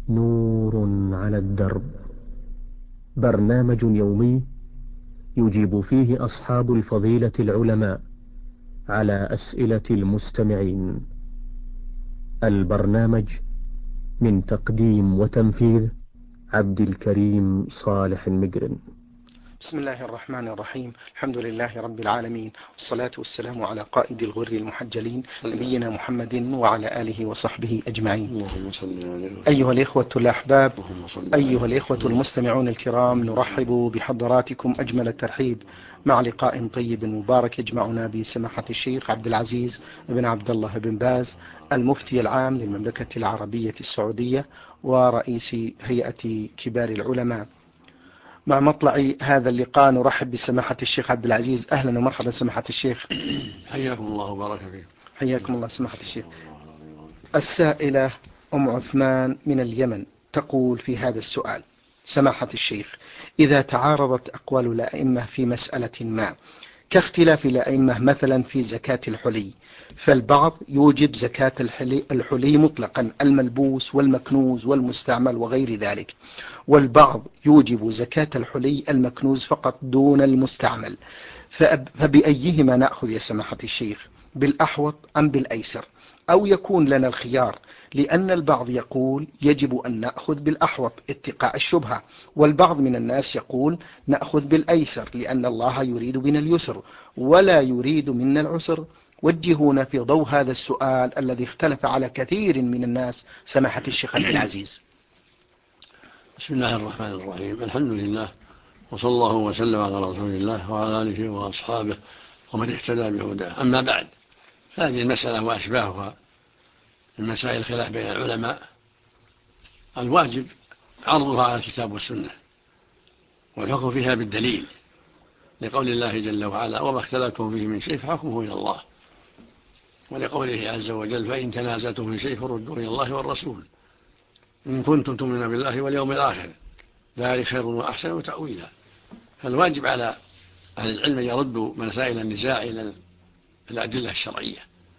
نور على الدرب، برنامج يومي يجيب فيه أصحاب الفضيلة العلماء على أسئلة المستمعين. البرنامج من تقديم وتنفيذ عبد الكريم صالح المقرن. بسم الله الرحمن الرحيم. الحمد لله رب العالمين، والصلاة والسلام على قائد الغر المحجلين نبينا محمد وعلى آله وصحبه أجمعين. أيها الإخوة الأحباب، أيها الإخوة المستمعون الكرام، نرحب بحضراتكم أجمل الترحيب مع لقاء طيب مبارك يجمعنا بسماحة الشيخ عبد العزيز بن عبد الله بن باز، المفتي العام للمملكة العربية السعودية ورئيس هيئة كبار العلماء. مع مطلع هذا اللقاء نرحب بسماحة الشيخ عبد العزيز. أهلا ومرحبا سماحة الشيخ. حياكم الله وبارك فيكم. حياكم الله سماحة الشيخ. السائلة أم عثمان من اليمن تقول في هذا السؤال: سماحة الشيخ، إذا تعارضت أقوال الأئمة في مسألة ما كاختلاف الأئمة مثلا في زكاة الحلي، فالبعض يوجب زكاة الحلي مطلقا، الملبوس والمكنوز والمستعمل وغير ذلك، والبعض يوجب زكاة الحلي المكنوز فقط دون المستعمل، فبأيهما نأخذ يا سماحة الشيخ، بالأحوط أم بالأيسر؟ أو يكون لنا الخيار، لأن البعض يقول يجب أن نأخذ بالأحوط اتقاء الشبهة، والبعض من الناس يقول نأخذ بالأيسر لأن الله يريد بنا اليسر ولا يريد منا العسر. وجهونا في ضوء هذا السؤال الذي اختلف على كثير من الناس سماحة الشيخ عبد العزيز. بسم الله الرحمن الرحيم، الحمد لله، وصلى الله وسلم على رسول الله وعلى آله وأصحابه ومن اهتدى بهداه. أما بعد، فهذه المسألة وأشباهها من مسائل الخلاف بين العلماء الواجب عرضها على الكتاب والسنة والحكم فيها بالدليل، لقول الله جل وعلا: وما اختلفتم فيه من شيء فحكمه إلى الله، ولقوله عز وجل: فإن تنازعتم في شيء فردوه إلى الله والرسول إن كنتم تؤمنون بالله واليوم الآخر ذلك خير وأحسن تأويلا. فالواجب على أهل العلم أن يردوا مسائل النزاع إلى الأدلة الشرعية،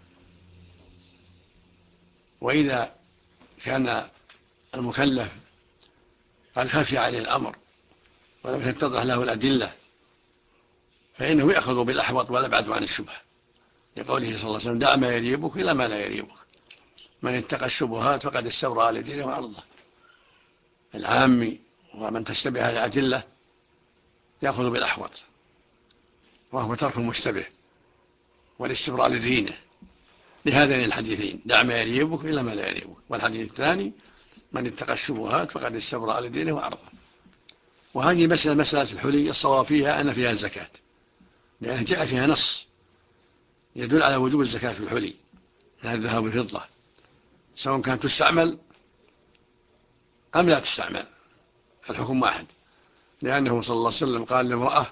وإذا كان المكلف قد خفي عليه الأمر ولم تتضح له الأدلة فإنه يأخذ بالأحوط والأبعد عن الشبهة، لقوله صلى الله عليه وسلم: دع ما يريبك إلى ما لا يريبك، من اتقى الشبهات فقد استبرأ لدينه وعرضه. العامي ومن تشتبه الأدلة يأخذ بالأحوط، وهو ترك المشتبه والاستبراء لدينه، لهذين الحديثين: دع ما يريبك إلى ما لا يريبك، والحديث الثاني: من اتقى الشبهات فقد استبرأ لدينه وعرضه. وهذه مسألة الحلي الصواب فيها أن فيها الزكاة، لأن جاء فيها نص يدل على وجوب الزكاة في الحلي من الذهب والفضة، سواء كانت تستعمل أم لا تستعمل، الحكم واحد، لأنه صلى الله عليه وسلم قال لامرأة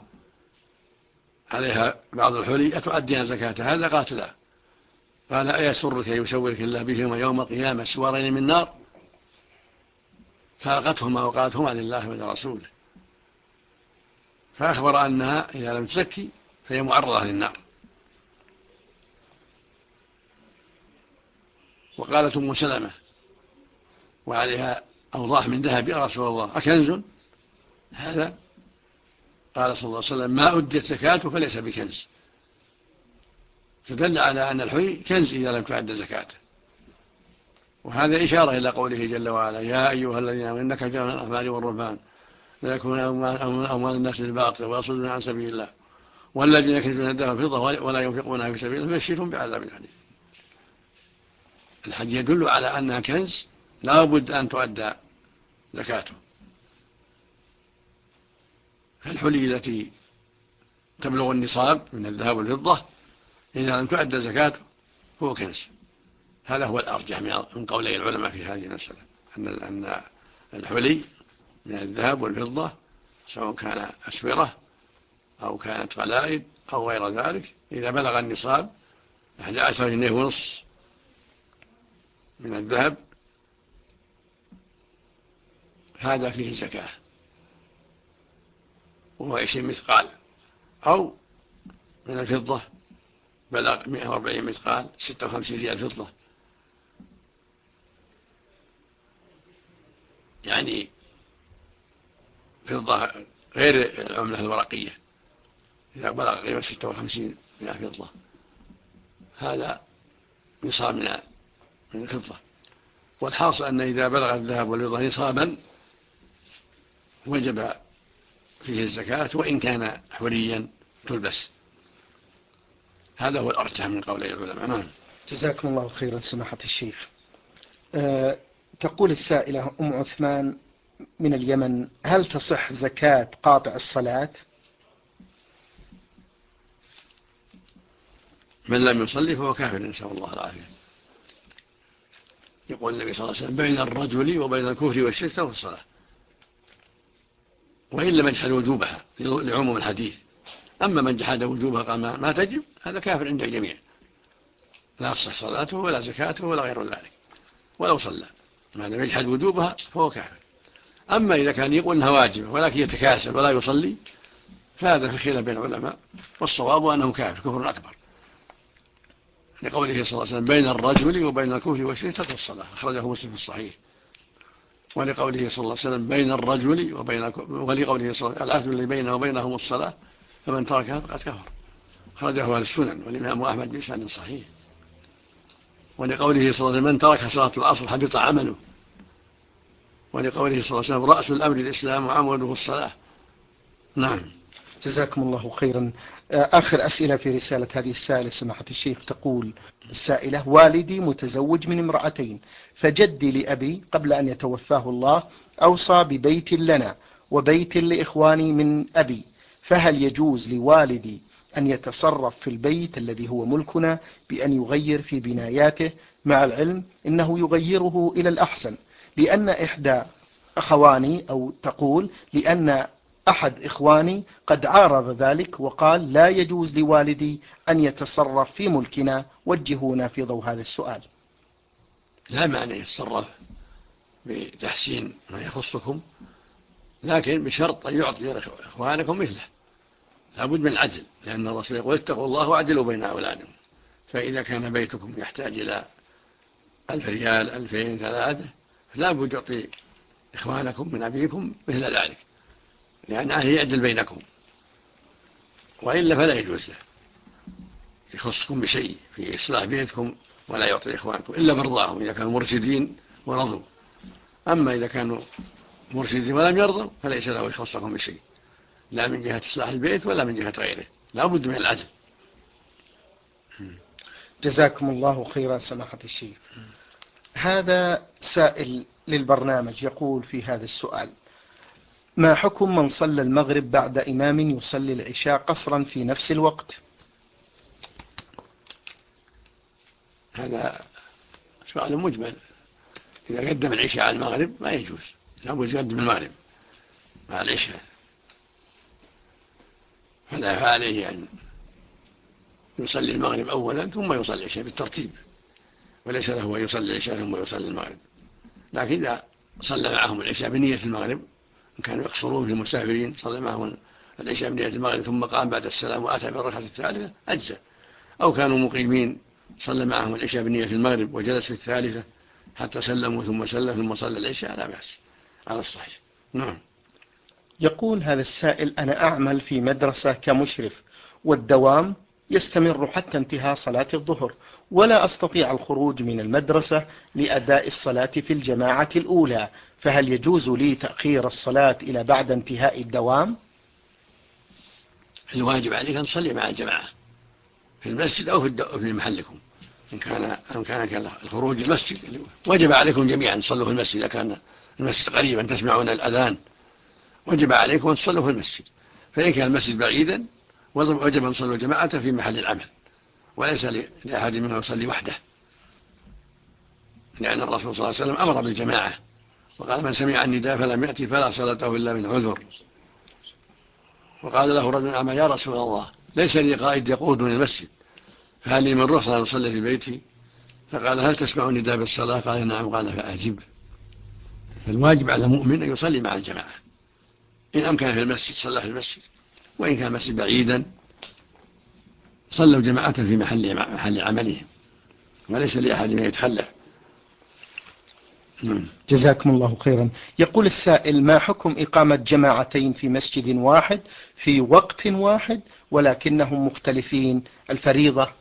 عليها بعض الحلي: أتؤدين زكاة هذا؟ قالت لا. قال: أيسرك يسورك الله بهما يوم القيامة سوارين من نار؟ فألقتهما وقالت: هما لله ولرسوله، فأخبر أنها إذا لم تزكي فهي معرضة للنار. وقالت أم سلمة وعليها أوضاح من ذهب: يا رسول الله أكنز هذا؟ قال صلى الله عليه وسلم: ما أدت زكاته فليس بكنز. فدل على أن الحلي كنز إذا لم تؤد زكاته. وهذا إشارة إلى قوله جل وعلا: يا أيها الذين آمنوا إن كثيرا من الأحبار والرهبان لا يكون أموال الناس بالباطل ويصدون عن سبيل الله والذين يكنزون الذهب والفضة ولا ينفقونها في سبيل الله فبشرهم بعذاب أليم. الحديث يدل على أنها كنز لا بد أن تؤدى زكاته. فالحلي التي تبلغ النصاب من الذهب والفضة إذا لم تؤدى زكاته هو كنز. هذا هو الأرجح من قولي العلماء في هذه المسألة، أن الحلي من الذهب والفضة سواء كان أسورة أو كانت غلائد أو غير ذلك إذا بلغ النصاب 11 جنيه ونصف من الذهب هذا فيه زكاة، وهو 20 مثقال، أو من الفضة بلغ 140 مثقال 56 ريال فضة يعني فضة غير العملة الورقية، إذا بلغ قيمة 56 من فضة هذا نصاب من الفضة. والحاصل أن إذا بلغ الذهب والفضة نصابا وجب فيه الزكاة وإن كان حريا تلبس. هذا هو الأرجح من قولي العلماء. نعم. جزاكم الله خيرا سماحة الشيخ. تقول السائلة أم عثمان من اليمن: هل تصح زكاة قاطع الصلاة؟ من لم يصلي فهو كافر، نسأل الله العافية. يقول النبي صلى الله عليه وسلم: بين الرجل وبين الكفر والشرك ترك الصلاة، وإن لم يجحد وجوبها لعموم الحديث. أما من جحد وجوبها قال ما تجب، هذا كافر عند الجميع، لا تصح صلاته ولا زكاته ولا غير ذلك ولو صلى، ما لم يجحد وجوبها فهو كافر. أما إذا كان يقول أنها واجبة ولكن يتكاسل ولا يصلي فهذا في خلاف بين العلماء، والصواب أنه كافر كفر أكبر، لقوله صلى الله عليه وسلم: بين الرجل وبين الكفر والشرك ترك الصلاة، أخرجه مسلم في الصحيح. ولقوله صلى الله عليه وسلم: بين الرجل وبين ولقوله صلى الله عليه وسلم: العهد الذي بينه وبينهم الصلاة فمن تركها فقد كفر، أخرجه أهل السنن والإمام أحمد بإسناد صحيح. ولقوله صلى الله عليه وسلم: من ترك صلاة العصر حبط عمله. ولقوله صلى الله عليه وسلم: رأس الأمر الإسلام وعموده الصلاة. نعم. جزاكم الله خيرا. آخر أسئلة في رسالة هذه السائلة سماحة الشيخ. تقول السائلة: والدي متزوج من امرأتين، فجدي لأبي قبل أن يتوفاه الله أوصى ببيت لنا وبيت لإخواني من أبي، فهل يجوز لوالدي أن يتصرف في البيت الذي هو ملكنا بأن يغير في بناياته، مع العلم إنه يغيره إلى الأحسن، لأن إحدى أخواني أو تقول لأن أحد إخواني قد عارض ذلك وقال لا يجوز لوالدي أن يتصرف في ملكنا، وجهونا في ضوء هذا السؤال. لا معنى يتصرف بتحسين ما يخصكم، لكن بشرط أن يعطي إخوانكم مثله، لابد من العدل، لأن الرسول يقول: اتقوا الله واعدلوا بين أولادكم. فإذا كان بيتكم يحتاج إلى 1000 ريال 2000 3 لا بد يعطي إخوانكم من أبيكم مثل ذلك، لأنه يعدل بينكم، وإلا فلا يجوز له يخصكم بشيء في إصلاح بيتكم ولا يعطي إخوانكم إلا برضاهم إذا كانوا مرشدين ورضوا. أما إذا كانوا مرشدين ولم يرضوا فليس له يخصكم بشيء، لا من جهة إصلاح البيت ولا من جهة غيره، لا بد من العدل. جزاكم الله خيرا سماحة الشيخ. هذا سائل للبرنامج يقول في هذا السؤال: ما حكم من صلى المغرب بعد إمام يصلي العشاء قصرا في نفس الوقت؟ هذا سؤال مجمل. إذا قدم العشاء على المغرب ما يجوز، لا بد يقدم المغرب مع العشاء، فلا فعليه أن يصلي المغرب أولا ثم يصلي العشاء بالترتيب، وليس له أن يصلي العشاء ثم يصلي المغرب. لكن إذا صلى معهم العشاء بنية المغرب، إن كانوا يقصرون في المسافرين، صلى معهم العشاء بنية المغرب ثم قام بعد السلام وأتى بالركعة الثالثة أجزى. أو كانوا مقيمين صلى معهم العشاء بنية المغرب وجلس في الثالثة حتى سلموا ثم سلم ثم صلى العشاء، لا بأس، على الصحيح. نعم. يقول هذا السائل: أنا أعمل في مدرسة كمشرف، والدوام يستمر حتى انتهاء صلاة الظهر، ولا أستطيع الخروج من المدرسة لأداء الصلاة في الجماعة الأولى، فهل يجوز لي تأخير الصلاة إلى بعد انتهاء الدوام؟ الواجب عليك أن تصلي مع الجماعة في المسجد أو في محلكم. إن كان الخروج المسجد وجب عليكم جميعا أن تصلوا في المسجد. إذا كان المسجد قريبا تسمعون الأذان وجب عليكم أن تصلوا في المسجد. فإن كان المسجد بعيدا وجب أن تصلوا جماعة في محل العمل، وليس لأحد منهم يصلي وحده، لأن الرسول صلى الله عليه وسلم أمر بالجماعة وقال: من سمع النداء فلم يأتي فلا صلاته إلا من عذر. وقال له رجل أعمى: يا رسول الله، ليس لي قائد يقودني المسجد، فهل لي من رخصة أن أصلي في بيتي؟ فقال: هل تسمع النداء بالصلاة؟ قال: نعم. قال: فأجب. فالواجب على المؤمن أن يصلي مع الجماعة، إن أمكن في المسجد صلى في المسجد، وإن كان المسجد بعيدا صلوا جماعة في محل عملهم، وليس لأحد من يتخلف. جزاكم الله خيرا. يقول السائل: ما حكم إقامة جماعتين في مسجد واحد في وقت واحد ولكنهم مختلفين الفريضة؟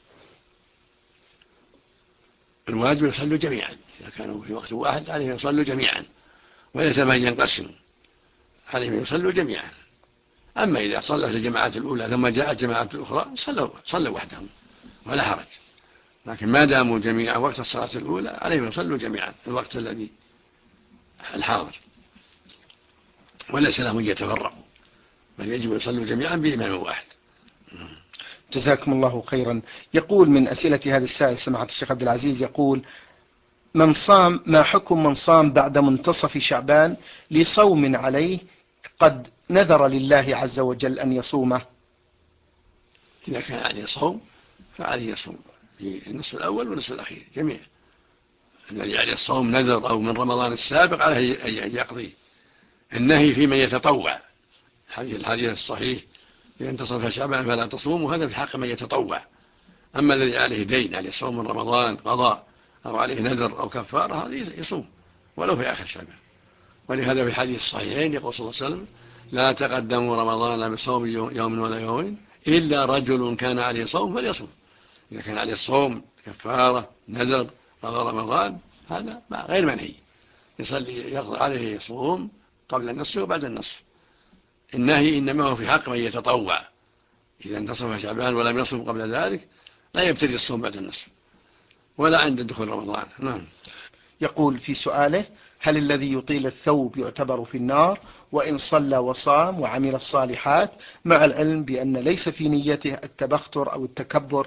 الواجب يصلوا جميعا، إذا كانوا في وقت واحد عليهم يصلوا جميعا، وليس ما ينقسموا، عليهم يصلوا جميعا. أما إذا صلت الجماعات الأولى ثم جاءت الجماعات الأخرى صلوا وحدهم ولا حرج، لكن ما داموا جميعا وقت الصلاة الأولى عليهم يصلوا جميعا في الوقت الذي الحاضر، وليس لهم أن يتفرقوا، بل يجب يصلوا جميعا بإمام واحد. جزاكم الله خيرا. يقول من أسئلة هذا السائل سماحة الشيخ عبد العزيز، يقول: ما حكم من صام بعد منتصف شعبان لصوم عليه قد نذر لله عز وجل أن يصومه؟ إذا كان عليه صوم فعليه يصوم في النصف الأول والنصف الأخير جميعا. الذي عليه الصوم نذر أو من رمضان السابق عليه أن يقضي. النهي في من يتطوع، الحديث الصحيح: إذا انتصف شعبان فلا تصوموا، هذا في حق من يتطوع. أما الذي عليه دين، عليه صوم من رمضان قضاء أو عليه نذر أو كفارة، هذا يصوم ولو في آخر شعبان. ولهذا في حديث الصحيحين يقول صلى الله عليه وسلم: لا تقدموا رمضان بصوم يوم ولا يومين إلا رجل كان عليه صوم فليصوم. إذا كان عليه صوم كفارة نذر قضاء رمضان هذا غير منهي، يقضي عليه يصوم قبل النصف وبعد النصف. النهي إنما هو في حق من يتطوع، إذا انتصف شعبان ولم يصوم قبل ذلك لا يبتدي الصوم بعد النصف ولا عند دخول رمضان. نعم. يقول في سؤاله: هل الذي يطيل الثوب يعتبر في النار وإن صلى وصام وعمل الصالحات، مع العلم بأن ليس في نيته التبختر أو التكبر؟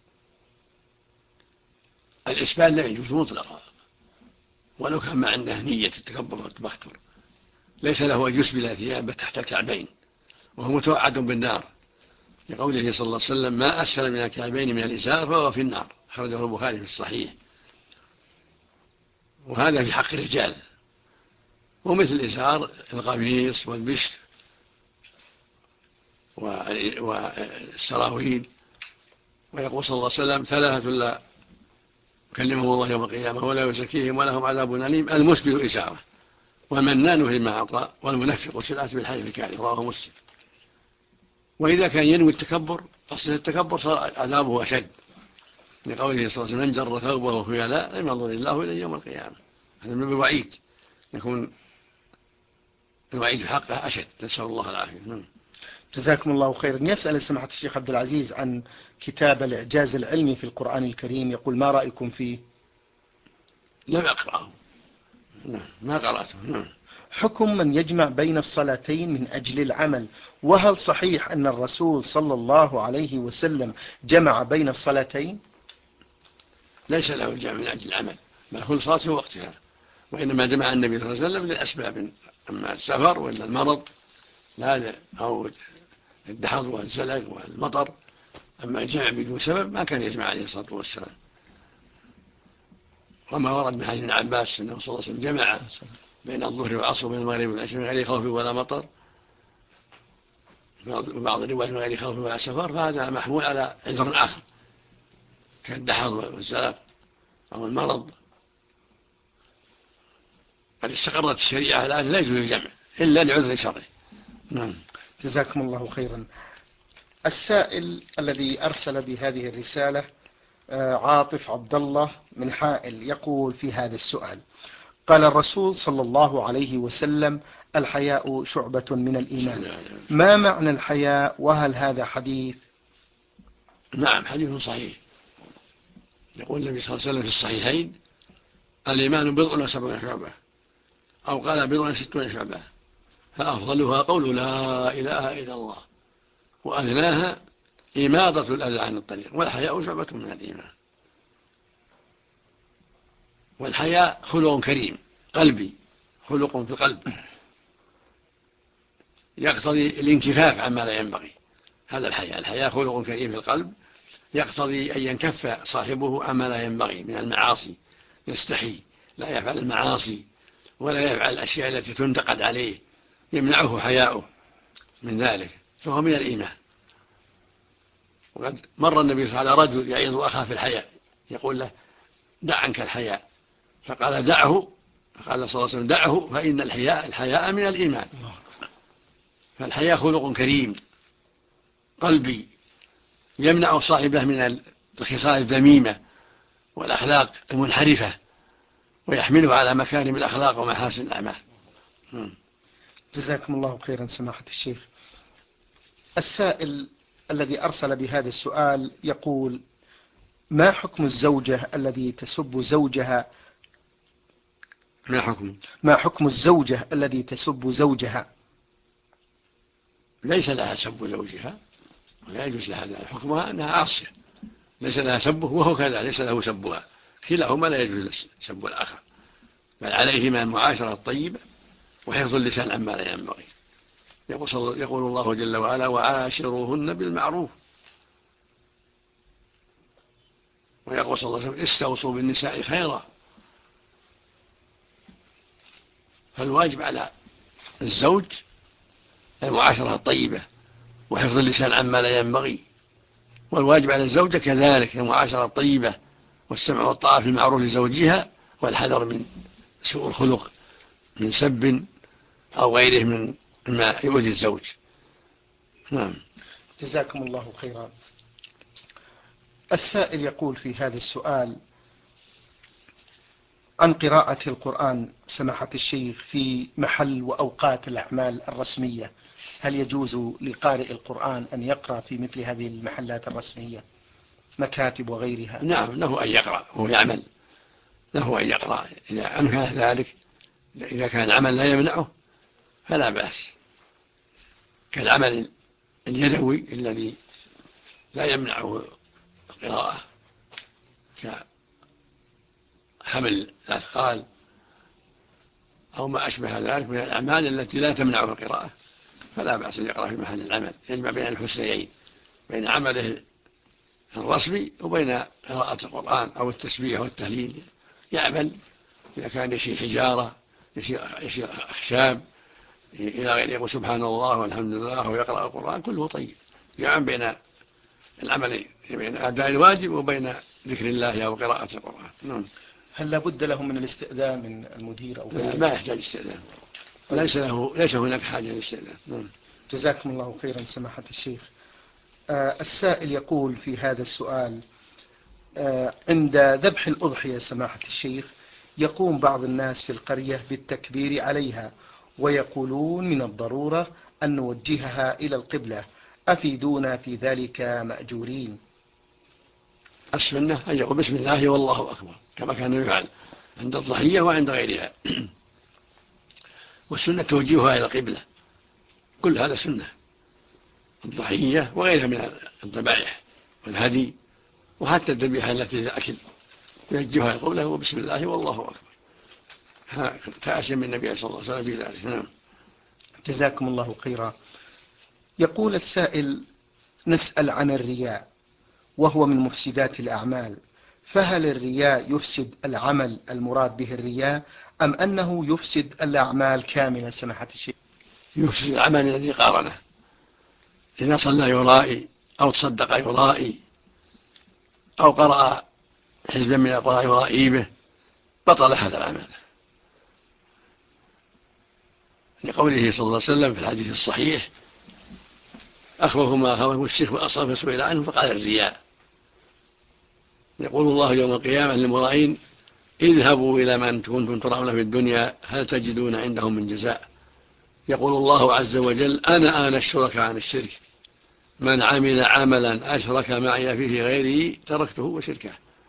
الإسبال لا يجوز مطلقا، ولو كان ما عنده نية التكبر والتبختر، ليس له أن يسبل ثيابه تحت الكعبين وهو متوعد بالنار، لقوله صلى الله عليه وسلم: ما أسفل من الكعبين من الإزار فهو في النار، أخرجه البخاري في الصحيح. وهذا في حق الرجال، ومثل الإزار القميص والبشت والسراويل. ويقول صلى الله عليه وسلم: ثلاثة لا يكلمهم الله يوم القيامة ولا يزكيهم ولهم عذاب أليم: المسبل إزاره، والمنان فيما أعطى، والمنفق سلعة بالحلف الكاذب، رواه مسلم. وإذا كان ينوي التكبر، قصد التكبر، صار عذابه أشد، لقوله صلى الله عليه وسلم: من جر ثوبه خيلاء لم ينظر الله إليه يوم القيامة. هذا من الوعيد، يكون الوعيد في حقه أشد، نسأل الله العافية. جزاكم الله خيرا. يسأل سماحة الشيخ عبد العزيز عن كتاب الإعجاز العلمي في القرآن الكريم، يقول: ما رأيكم فيه؟ لم أقرأه، ما قرأته. حكم من يجمع بين الصلاتين من أجل العمل، وهل صحيح أن الرسول صلى الله عليه وسلم جمع بين الصلاتين؟ ليس له الجمع من أجل العمل، بل كل صلاة في وقتها، وإنما جمع النبي صلى الله عليه وسلم لأسباب، أما السفر وإلا المرض لا، أو الدحض والزلق والمطر. أما الجمع بدون سبب ما كان يجمع عليه الصلاة والسلام. وما ورد من حديث ابن عباس أنه صلى الله عليه وسلم جمع بين الظهر والعصر وبين المغرب والعشاء من غير خوف ولا مطر، وبعض الروايات من غير خوف ولا سفر، فهذا محمول على عذر آخر كالدحض والزلق أو المرض. قد استقرت الشريعة الآن لا يجوز الجمع إلا لعذر شرعي. نعم. جزاكم الله خيرا. السائل الذي أرسل بهذه الرسالة عاطف عبد الله من حائل، يقول في هذا السؤال: قال الرسول صلى الله عليه وسلم: الحياء شعبة من الإيمان، ما معنى الحياء، وهل هذا حديث؟ نعم، حديث صحيح. يقول النبي صلى الله عليه وسلم في الصحيحين: الإيمان بضع وسبعون شعبة، أو قال بضع وستون شعبة، فأفضلها قول لا إله إلا الله، وأدناها إماطة الأذى عن الطريق، والحياء شعبة من الإيمان. والحياء خلق كريم قلبي، خلق في القلب يقتضي الانكفاف عما لا ينبغي. هذا الحياء خلق كريم في القلب يقتضي أن ينكف صاحبه عما لا ينبغي من المعاصي، يستحي لا يفعل المعاصي ولا يفعل الأشياء التي تنتقد عليه، يمنعه حياؤه من ذلك، فهو من الإيمان. وقد مر النبي صلى الله عليه وسلم على رجل يعظ أخاه في الحياء، يقول له: دع عنك الحياء، فقال: دعه قال صلى الله عليه وسلم دعه فإن الحياء من الإيمان. فالحياء خلق كريم قلبي يمنع صاحبه من الخصال الذميمة والأخلاق المنحرفة ويحمله على مكارم الأخلاق ومحاسن الأعمال. جزاكم الله خيرا سماحة الشيخ. السائل الذي أرسل بهذا السؤال يقول: ما حكم الزوجة التي تسب زوجها؟ ما حكم الزوجة التي تسب زوجها؟ ليس لها سب زوجها ولا يجوز لها ذلك، حكمها أنها عاصية، ليس لها سبه وهو كذا ليس له سبها، كلاهما لا يجوز سب الآخر، بل عليهما المعاشرة الطيبة وحفظ اللسان عما لا ينبغي. يقول الله جل وعلا: وعاشروهن بالمعروف. ويقول صلى الله عليه وسلم: استوصوا بالنساء خيرا. فالواجب على الزوج المعاشرة الطيبة وحفظ اللسان عما لا ينبغي، والواجب على الزوجة كذلك المعاشرة الطيبة والسمع والطاعة في المعروف لزوجها، والحذر من سوء الخلق من سب أو غيره من ما يؤذي الزوج. نعم. جزاكم الله خيرا. السائل يقول في هذا السؤال عن قراءة القرآن سماحة الشيخ في محل وأوقات الأعمال الرسمية، هل يجوز لقارئ القرآن أن يقرأ في مثل هذه المحلات الرسمية مكاتب وغيرها؟ نعم، له أن يقرأ وهو يعمل، له أن يقرأ إذا أمكن ذلك، إذا كان العمل لا يمنعه فلا بأس، كالعمل اليدوي الذي لا يمنعه القراءة كحمل الأثقال أو ما أشبه ذلك من الأعمال التي لا تمنعه القراءة، فلا بأس أن يقرأ في محل العمل، يجمع بين الحسنيين، بين عمله الرسمي وبين قراءة القرآن أو التسبيح والتهليل. يعمل إذا كان يشيل حجارة يشيل أخشاب إلى غير، يقول سبحان الله والحمد لله ويقرأ القرآن، كله طيب، جمع بين العمل بين أداء الواجب وبين ذكر الله أو قراءة القرآن. نعم. هل لابد له من الاستئذان من المدير أو غيره؟ ما يحتاج استئذان، ليس هناك حاجة للاستئذان. نعم. جزاكم الله خيرا سماحة الشيخ. السائل يقول في هذا السؤال: عند ذبح الأضحية سماحة الشيخ يقوم بعض الناس في القرية بالتكبير عليها ويقولون من الضرورة أن نوجهها إلى القبلة، أفيدونا في ذلك مأجورين. السنة أن يقول بسم الله والله أكبر كما كان يفعل عند الضحية وعند غيرها، والسنة توجيهها إلى القبلة، كل هذا سنة، الضحية وغيرها من الذبائح والهدي، وحتى الذبيحة التي تأكل يوجهها إلى القبلة وبسم الله والله أكبر، تأسم من النبي صلى الله عليه وسلم في ذلك. نعم. جزاكم الله خيرا. يقول السائل: نسأل عن الرياء وهو من مفسدات الأعمال، فهل الرياء يفسد العمل المراد به الرياء أم أنه يفسد الأعمال كاملة سماحة الشيخ؟ يفسد العمل الذي قارنه، إذا صلى يرائي أو تصدق يرائي أو قرأ حزبا من القرآن يرائي به بطل هذا العمل، لقوله صلى الله عليه وسلم في الحديث الصحيح: أخوف ما أخافه الشرك والأصغر، فسئل عنه فقال الرياء. يقول الله يوم القيامة للمرائين: اذهبوا إلى من كنتم ترون في الدنيا هل تجدون عندهم من جزاء. يقول الله عز وجل: أنا الشركاء عن الشرك، من عمل عملا أشرك معي فيه غيري تركته وشركه.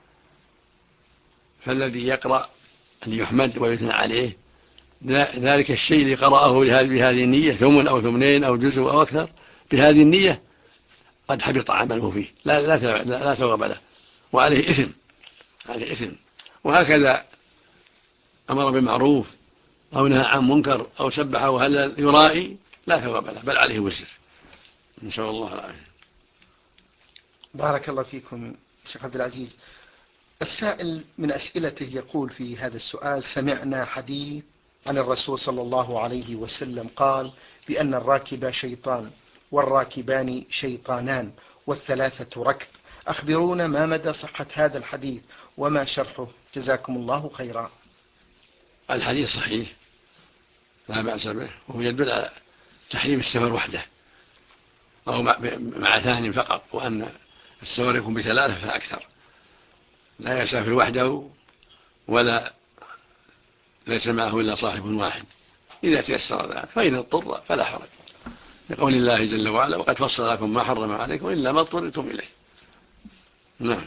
فالذي يقرأ أن يحمد ويثنى عليه ذلك الشيء اللي قرأه بهذه النية، ثمن أو ثمنين أو جزء أو أكثر، بهذه النية قد حبط عمله فيه، لا ثواب له وعليه إثم، عليه إثم. وهكذا أمر بالمعروف أو نهى عن منكر أو سبح أو هلل يرائي، لا ثواب له بل عليه وزر، نسأل الله العافية. بارك الله فيكم شيخ عبد العزيز. السائل من أسئلته يقول في هذا السؤال: سمعنا حديث عن الرسول صلى الله عليه وسلم قال بأن الراكب شيطان والراكبان شيطانان والثلاثة ركب، أخبرونا ما مدى صحة هذا الحديث وما شرحه، جزاكم الله خيرا. الحديث صحيح لا بأس به، وهو يدل على تحريم السفر وحده أو مع ثاني فقط، وأن السفر يكون بثلاثة فأكثر، لا يسافر وحده ولا ليس معه إلا صاحب واحد إذا تيسر ذلك، فإن اضطر فلا حرج، لقول الله جل وعلا وقد فصل لكم ما حرم عليكم إلا ما اضطررتم إليه. نعم.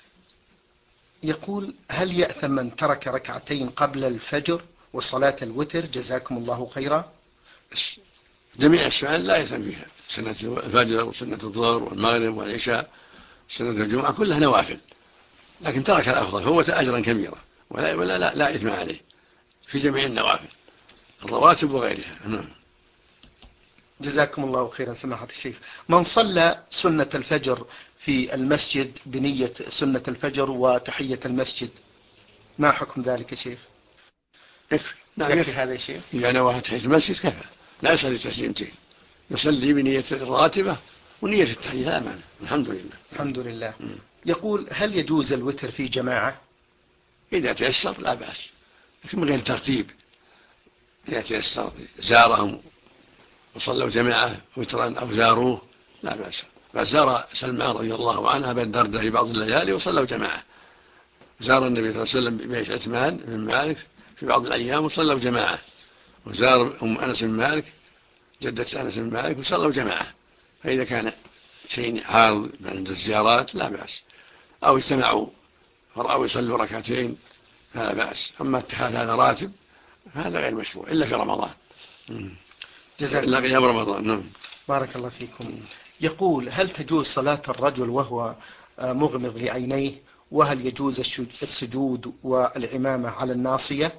يقول: هل يأثم من ترك ركعتين قبل الفجر وصلاة الوتر؟ جزاكم الله خيرا. جميع السنن لا يأثم فيها، سنة الفجر وسنة الظهر والمغرب والعشاء سنة الجمعة كلها نوافل، لكن ترك الأفضل فوت أجرا كبيرا، لا إثم عليه في جميع النوافل الرواتب وغيرها. نعم. جزاكم الله خيرا سماحة الشيخ. من صلى سنة الفجر في المسجد بنية سنة الفجر وتحية المسجد، ما حكم ذلك يا شيخ؟ يكفي هذا يا شيخ؟ إذا نوى تحية المسجد كفى، لا يصلي تسليمتين، يصلي بنية الراتبة ونية التحية، لا مانع. الحمد لله. الحمد لله. يقول: هل يجوز الوتر في جماعة؟ إذا تيسر لا بأس، لكن من غير ترتيب. إذا تيسر زارهم وصلوا جماعة وترا أو زاروه لا بأس. فزار سلمان رضي الله عنه أبا الدرداء في بعض الليالي وصلوا جماعة، زار النبي صلى الله عليه وسلم ببيت عثمان بن مالك في بعض الأيام وصلوا جماعة، وزار أم أنس بن مالك جدة أنس بن مالك وصلوا جماعة. فإذا كان شيء عارض عند الزيارات لا بأس، أو اجتمعوا فرأوا يصلوا ركعتين فلا بأس. أما اتخاذ هذا راتب هذا غير مشروع إلا في رمضان، إلا قيام رمضان. نعم. بارك الله فيكم. يقول: هل تجوز صلاة الرجل وهو مغمض لعينيه؟ وهل يجوز السجود والعمامة على الناصية؟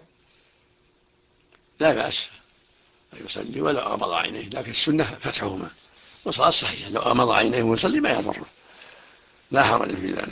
لا بأس يصلي ولا أغمض عينيه، لكن السنة فتحهما، وصلاة صحيحة لو أغمض عينيه ويصلي ما يضره، لا حرج في ذلك.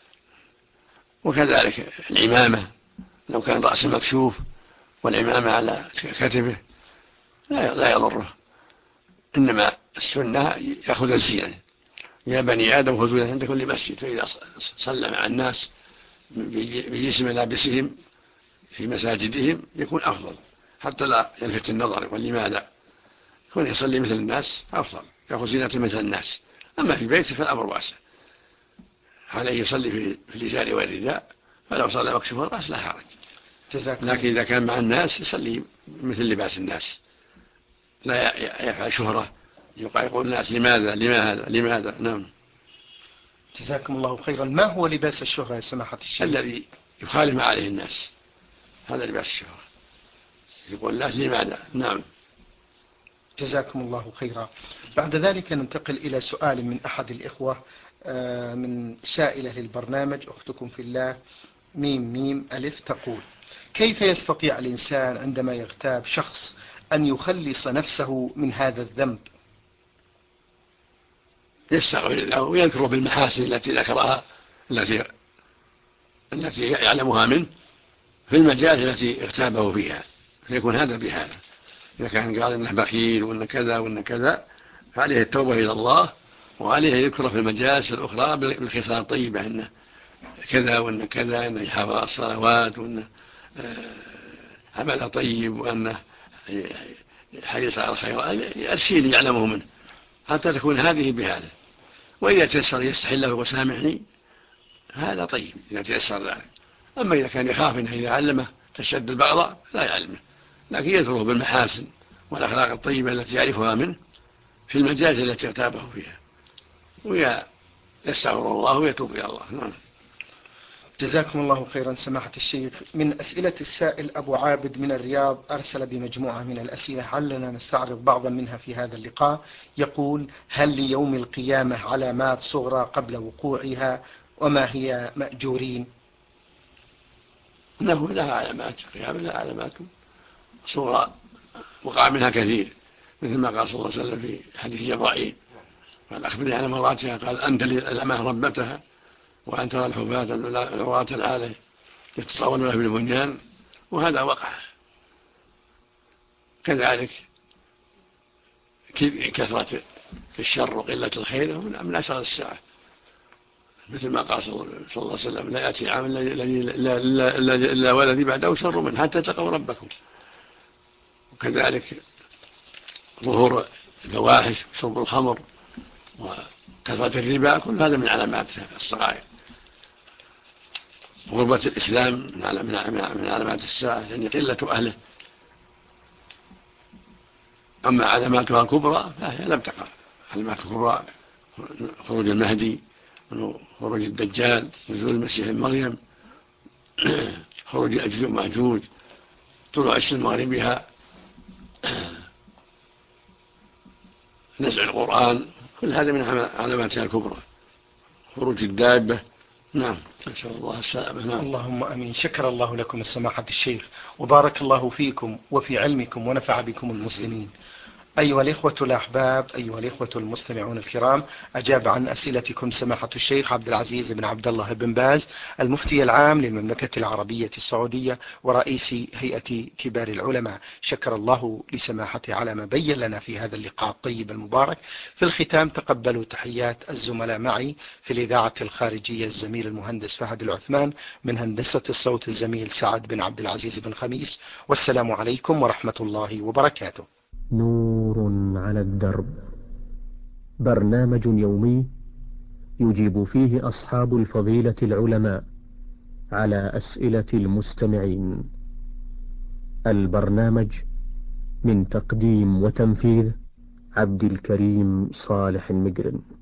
وكذلك العمامة لو كان رأسه مكشوف والعمامة على كتفه لا يضره، إنما السنة يأخذ الزينة. يا بني آدم خذوا عند كل مسجد، فإذا صلى مع الناس بجسم ملابسهم في مساجدهم يكون أفضل، حتى لا يلفت النظر. يقول لماذا؟ يكون يصلي مثل الناس أفضل، يأخذ زينة مثل الناس. أما في بيته فالأمر واسع، عليه يصلي في الإزار والرداء، فلو صلى مكشوف الرأس لا حرج. لكن إذا كان مع الناس يصلي مثل لباس الناس، لا يفعل شهرة يقول الناس لماذا. نعم. جزاكم الله خيرا. ما هو لباس الشهرة يا سماحة الشيخ؟ الذي يخالف ما عليه الناس، هذا لباس الشهرة، يقول الناس لماذا. نعم. جزاكم الله خيرا. بعد ذلك ننتقل إلى سؤال من أحد الإخوة، من سائلة للبرنامج أختكم في الله ميم ألف، تقول: كيف يستطيع الإنسان عندما يغتاب شخص أن يخلص نفسه من هذا الذنب؟ يستغفر الله ويذكره بالمحاسن التي ذكرها، التي يعلمها منه في المجال التي اغتابه فيها، فيكون هذا بهذا. إذا كان قال إنه بخيل وإن كذا وإن كذا فعليه التوبة إلى الله، وعليه يذكره في المجالس الأخرى بالخصال الطيبة، إنه كذا وإن كذا، إنه يحافظ على الصلوات، وإنه عمل طيب، وأنه حريص على الخير، الشيء يعلمه منه حتى تكون هذه بهذا. وإذا تيسر يستحل له وسامحني هذا طيب إذا تيسر ذلك. أما إذا كان يخاف إنه إذا علمه تشد البغضاء لا يعلمه، لكن يذكره بالمحاسن والأخلاق الطيبة التي يعرفها منه في المجالس التي اغتابه فيها، ويستغفر الله ويتوب إلى الله. نعم. جزاكم الله خيرا سماحة الشيخ. من أسئلة السائل أبو عابد من الرياض، أرسل بمجموعة من الأسئلة علنا نستعرض بعضا منها في هذا اللقاء. يقول: هل ليوم القيامة علامات صغرى قبل وقوعها؟ وما هي مأجورين؟ إنه لها علامات، القيامة لها علامات صغرى وقع منها كثير، مثل ما قال صلى الله عليه وسلم في حديث جبرائيل قال: أخبرني عن مراتها، قال: أنت للأمة ربتها، وأن ترى الحفاة العراة العالة يتطاولون في البنيان، وهذا وقع. كذلك كثرة الشر وقلة الخير من أشراط الساعة، مثل ما قال صلى الله عليه وسلم: لا يأتي عام إلا والذي بعده شر منه حتى تلقوا ربكم. وكذلك ظهور الفواحش وشرب الخمر وكثرة الربا، كل هذا من علامات الصغائر. غربة الإسلام من علامات الساعة، يعني قلة أهله. أما علاماتها الكبرى فهي لم تقع. علامات الكبرى: خروج المهدي، خروج الدجال، نزول المسيح ابن مريم، خروج يأجوج ومأجوج، طلوع الشمس مغربها، نزع القرآن، كل هذا من علاماتها الكبرى. خروج الدابة. نعم، نسأل الله السلامة. نعم. اللهم أمين. شكر الله لكم السماحة الشيخ، وبارك الله فيكم وفي علمكم ونفع بكم المسلمين. أيها الإخوة الأحباب، أيها الإخوة المستمعون الكرام، أجاب عن أسئلتكم سماحة الشيخ عبد العزيز بن عبد الله بن باز، المفتي العام للمملكة العربية السعودية ورئيس هيئة كبار العلماء. شكر الله لسماحته على ما بين لنا في هذا اللقاء الطيب المبارك. في الختام تقبلوا تحيات الزملاء معي في الإذاعة الخارجية: الزميل المهندس فهد العثمان، من هندسة الصوت الزميل سعد بن عبد العزيز بن خميس. والسلام عليكم ورحمة الله وبركاته. نور على الدرب، برنامج يومي يجيب فيه أصحاب الفضيلة العلماء على أسئلة المستمعين. البرنامج من تقديم وتنفيذ عبد الكريم صالح المجرم.